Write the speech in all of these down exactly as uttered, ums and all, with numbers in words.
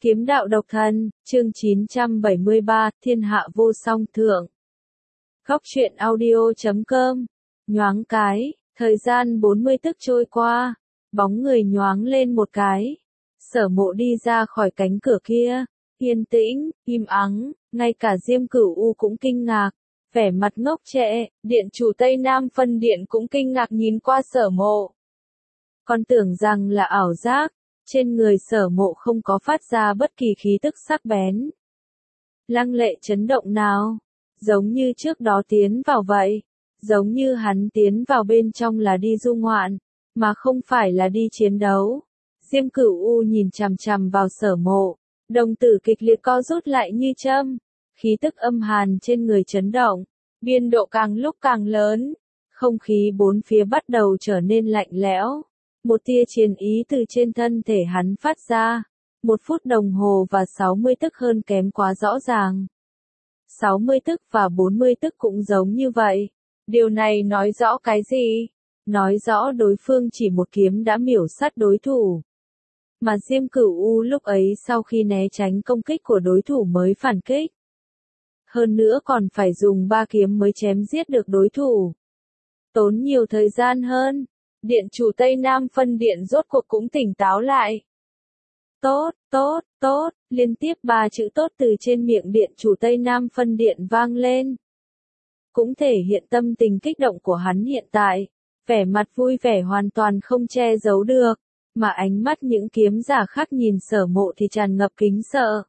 Kiếm đạo độc thân, chương chín trăm bảy mươi ba, thiên hạ vô song thượng. Góc truyện audio chấm com. Nhoáng cái, thời gian bốn mươi tức trôi qua, bóng người nhoáng lên một cái. Sở Mộ đi ra khỏi cánh cửa kia, yên tĩnh, im ắng, ngay cả Diêm Cửu U cũng kinh ngạc, vẻ mặt ngốc trệ, điện chủ Tây Nam phân điện cũng kinh ngạc nhìn qua Sở Mộ. Còn tưởng rằng là ảo giác. Trên người Sở Mộ không có phát ra bất kỳ khí tức sắc bén. Lăng lệ chấn động nào, giống như trước đó tiến vào vậy, giống như hắn tiến vào bên trong là đi du ngoạn, mà không phải là đi chiến đấu. Diêm Cửu U nhìn chằm chằm vào Sở Mộ, đồng tử kịch liệt co rút lại như châm, khí tức âm hàn trên người chấn động, biên độ càng lúc càng lớn, không khí bốn phía bắt đầu trở nên lạnh lẽo. Một tia chiến ý từ trên thân thể hắn phát ra. Một phút đồng hồ và sáu mươi tức hơn kém quá rõ ràng. sáu mươi tức và bốn mươi tức cũng giống như vậy. Điều này nói rõ cái gì? Nói rõ đối phương chỉ một kiếm đã miểu sát đối thủ. Mà Diêm Cửu U lúc ấy sau khi né tránh công kích của đối thủ mới phản kích. Hơn nữa còn phải dùng ba kiếm mới chém giết được đối thủ. Tốn nhiều thời gian hơn. Điện chủ Tây Nam phân điện rốt cuộc cũng tỉnh táo lại. Tốt, tốt, tốt, liên tiếp ba chữ tốt từ trên miệng điện chủ Tây Nam phân điện vang lên. Cũng thể hiện tâm tình kích động của hắn hiện tại, vẻ mặt vui vẻ hoàn toàn không che giấu được, mà ánh mắt những kiếm giả khác nhìn Sở Mộ thì tràn ngập kính sợ.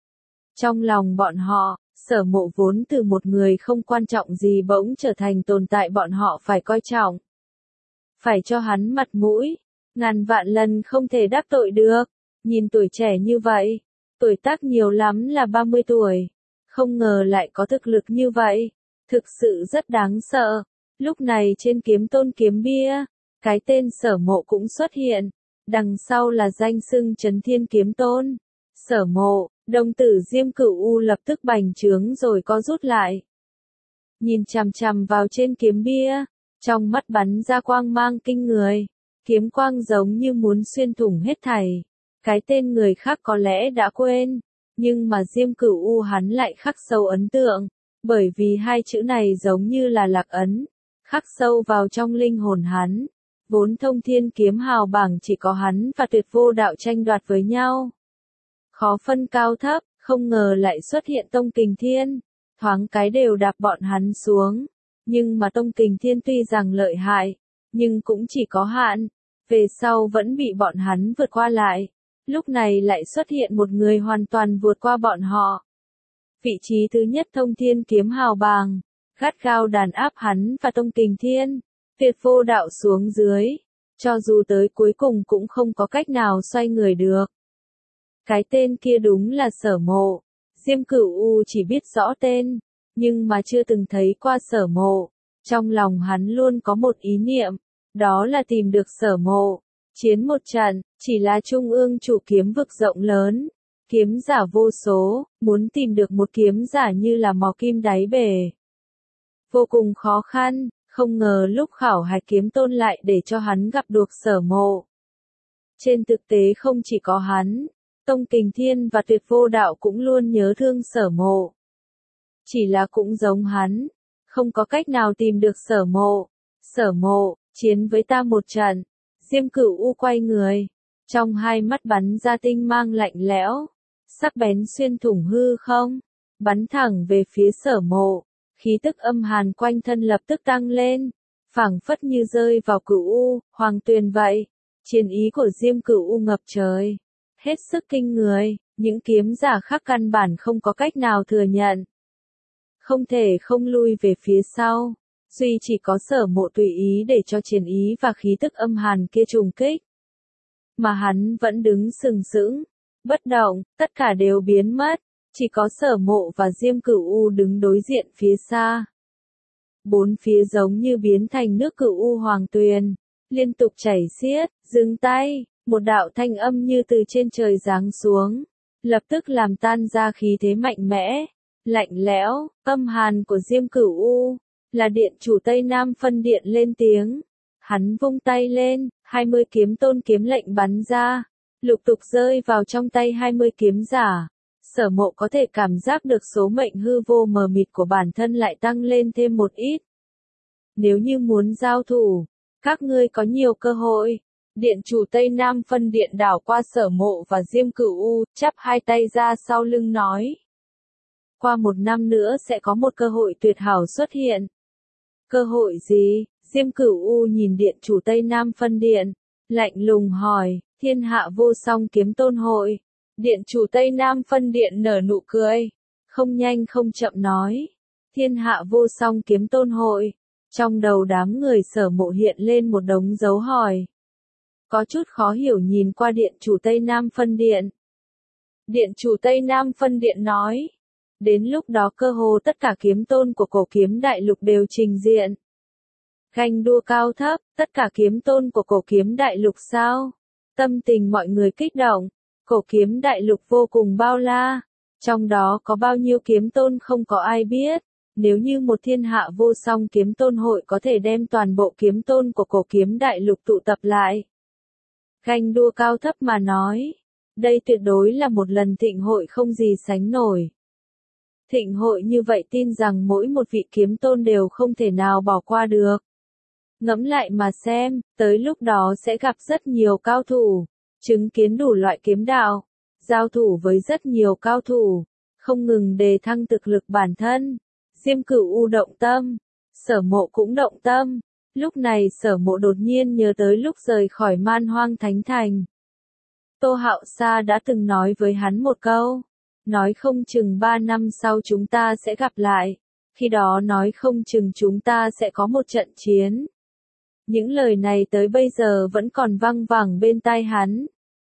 Trong lòng bọn họ, Sở Mộ vốn từ một người không quan trọng gì bỗng trở thành tồn tại bọn họ phải coi trọng. Phải cho hắn mặt mũi, ngàn vạn lần không thể đắc tội được, nhìn tuổi trẻ như vậy, tuổi tác nhiều lắm là ba mươi tuổi, không ngờ lại có thực lực như vậy, thực sự rất đáng sợ. Lúc này trên kiếm tôn kiếm bia, cái tên Sở Mộ cũng xuất hiện, đằng sau là danh xưng Chấn Thiên Kiếm Tôn. Sở Mộ, đồng tử Diêm Cửu U lập tức bành trướng rồi co rút lại. Nhìn chằm chằm vào trên kiếm bia. Trong mắt bắn ra quang mang kinh người, kiếm quang giống như muốn xuyên thủng hết thảy. Cái tên người khác có lẽ đã quên, nhưng mà Diêm Cửu U hắn lại khắc sâu ấn tượng, bởi vì hai chữ này giống như là lạc ấn, khắc sâu vào trong linh hồn hắn. Vốn thông thiên kiếm hào bảng chỉ có hắn và Tuyệt Vô Đạo tranh đoạt với nhau. Khó phân cao thấp, không ngờ lại xuất hiện Tông Kình Thiên, thoáng cái đều đạp bọn hắn xuống. Nhưng mà Tông Kình Thiên tuy rằng lợi hại, nhưng cũng chỉ có hạn, về sau vẫn bị bọn hắn vượt qua lại. Lúc này lại xuất hiện một người hoàn toàn vượt qua bọn họ. Vị trí thứ nhất Thông Thiên Kiếm Hào Bàng, gắt gao đàn áp hắn và Tông Kình Thiên, Tuyệt Vô Đạo xuống dưới, cho dù tới cuối cùng cũng không có cách nào xoay người được. Cái tên kia đúng là Sở Mộ, Diêm Cửu U chỉ biết rõ tên. Nhưng mà chưa từng thấy qua Sở Mộ, trong lòng hắn luôn có một ý niệm, đó là tìm được Sở Mộ, chiến một trận, chỉ là trung ương chủ kiếm vực rộng lớn, kiếm giả vô số, muốn tìm được một kiếm giả như là mò kim đáy bể. Vô cùng khó khăn, không ngờ lúc khảo hạch kiếm tôn lại để cho hắn gặp được Sở Mộ. Trên thực tế không chỉ có hắn, Tông Kình Thiên và Tuyệt Vô Đạo cũng luôn nhớ thương Sở Mộ. Chỉ là cũng giống hắn, không có cách nào tìm được Sở Mộ. Sở Mộ, chiến với ta một trận. Diêm Cửu U quay người, trong hai mắt bắn ra tinh mang lạnh lẽo, sắc bén xuyên thủng hư không, bắn thẳng về phía Sở Mộ. Khí tức âm hàn quanh thân lập tức tăng lên, phảng phất như rơi vào Cửu U, hoàng tuyền vậy. Chiến ý của Diêm Cửu U ngập trời, hết sức kinh người, những kiếm giả khác căn bản không có cách nào thừa nhận. Không thể không lui về phía sau, duy chỉ có Sở Mộ tùy ý để cho chiến ý và khí tức âm hàn kia trùng kích. Mà hắn vẫn đứng sừng sững, bất động, tất cả đều biến mất, chỉ có Sở Mộ và Diêm Cửu U đứng đối diện phía xa. Bốn phía giống như biến thành nước Cửu U hoàng tuyền, liên tục chảy xiết, dừng tay, một đạo thanh âm như từ trên trời giáng xuống, lập tức làm tan ra khí thế mạnh mẽ. Lạnh lẽo, âm hàn của Diêm Cửu U, là điện chủ Tây Nam phân điện lên tiếng. Hắn vung tay lên, hai mươi kiếm tôn kiếm lệnh bắn ra, lục tục rơi vào trong tay hai mươi kiếm giả. Sở Mộ có thể cảm giác được số mệnh hư vô mờ mịt của bản thân lại tăng lên thêm một ít. Nếu như muốn giao thủ, các ngươi có nhiều cơ hội. Điện chủ Tây Nam phân điện đảo qua Sở Mộ và Diêm Cửu U, chắp hai tay ra sau lưng nói. Qua một năm nữa sẽ có một cơ hội tuyệt hảo xuất hiện. Cơ hội gì? Diêm Cửu U nhìn điện chủ Tây Nam phân điện, lạnh lùng hỏi, Thiên Hạ Vô Song Kiếm Tôn Hội. Điện chủ Tây Nam phân điện nở nụ cười, không nhanh không chậm nói, Thiên Hạ Vô Song Kiếm Tôn Hội. Trong đầu đám người Sở Mộ hiện lên một đống dấu hỏi. Có chút khó hiểu nhìn qua điện chủ Tây Nam phân điện. Điện chủ Tây Nam phân điện nói, đến lúc đó cơ hồ tất cả kiếm tôn của cổ kiếm đại lục đều trình diện. Ganh đua cao thấp, tất cả kiếm tôn của cổ kiếm đại lục sao? Tâm tình mọi người kích động, cổ kiếm đại lục vô cùng bao la, trong đó có bao nhiêu kiếm tôn không có ai biết. Nếu như một thiên hạ vô song kiếm tôn hội có thể đem toàn bộ kiếm tôn của cổ kiếm đại lục tụ tập lại. Ganh đua cao thấp mà nói, đây tuyệt đối là một lần thịnh hội không gì sánh nổi. Thịnh hội như vậy tin rằng mỗi một vị kiếm tôn đều không thể nào bỏ qua được. Ngẫm lại mà xem, tới lúc đó sẽ gặp rất nhiều cao thủ, chứng kiến đủ loại kiếm đạo, giao thủ với rất nhiều cao thủ, không ngừng đề thăng thực lực bản thân. Diêm Cửu U động tâm, Sở Mộ cũng động tâm. Lúc này Sở Mộ đột nhiên nhớ tới lúc rời khỏi Man Hoang Thánh Thành. Tô Hạo Sa đã từng nói với hắn một câu, nói không chừng ba năm sau chúng ta sẽ gặp lại, khi đó nói không chừng chúng ta sẽ có một trận chiến. Những lời này tới bây giờ vẫn còn văng vẳng bên tai hắn.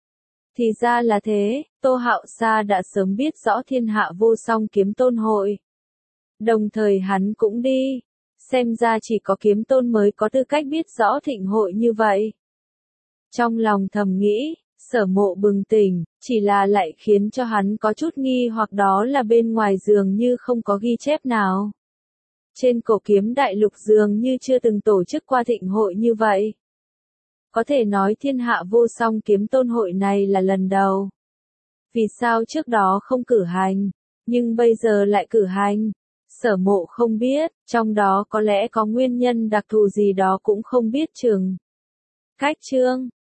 Thì ra là thế, Tô Hạo Sa đã sớm biết rõ Thiên Hạ Vô Song Kiếm Tôn Hội. Đồng thời hắn cũng đi, xem ra chỉ có kiếm tôn mới có tư cách biết rõ thịnh hội như vậy. Trong lòng thầm nghĩ, Sở Mộ bừng tỉnh, chỉ là lại khiến cho hắn có chút nghi hoặc đó là bên ngoài dường như không có ghi chép nào. Trên cổ kiếm đại lục dường như chưa từng tổ chức qua thịnh hội như vậy. Có thể nói Thiên Hạ Vô Song Kiếm Tôn Hội này là lần đầu. Vì sao trước đó không cử hành, nhưng bây giờ lại cử hành? Sở Mộ không biết, trong đó có lẽ có nguyên nhân đặc thù gì đó cũng không biết chừng. Cách chương